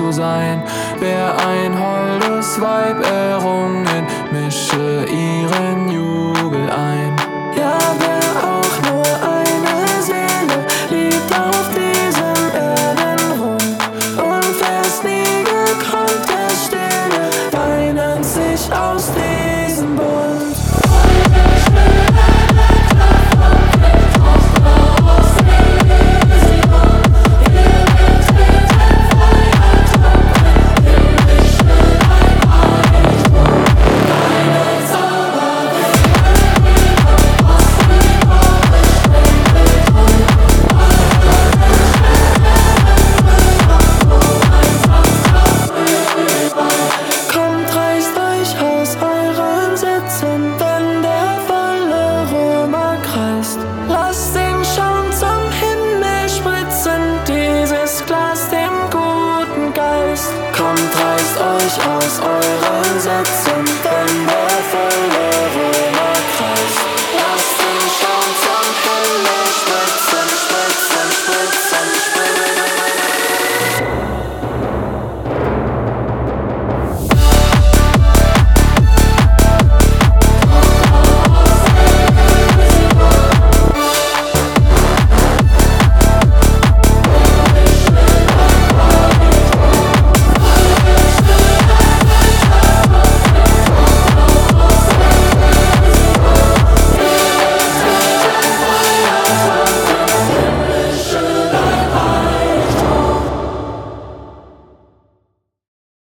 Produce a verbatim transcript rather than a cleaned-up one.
zu sein. Wer ein holdes Weib errungen, mische ihren Jubel ein. Ja, wer auch nur eine Seele liebt auf diesem Erdenrund und wer's nie gekonnt, der Stille weinend sich aus diesem Bund. Lasst den Schaum zum Himmel spritzen, dieses Glas dem guten Geist. Kommt, reißt euch aus euren Sätzen.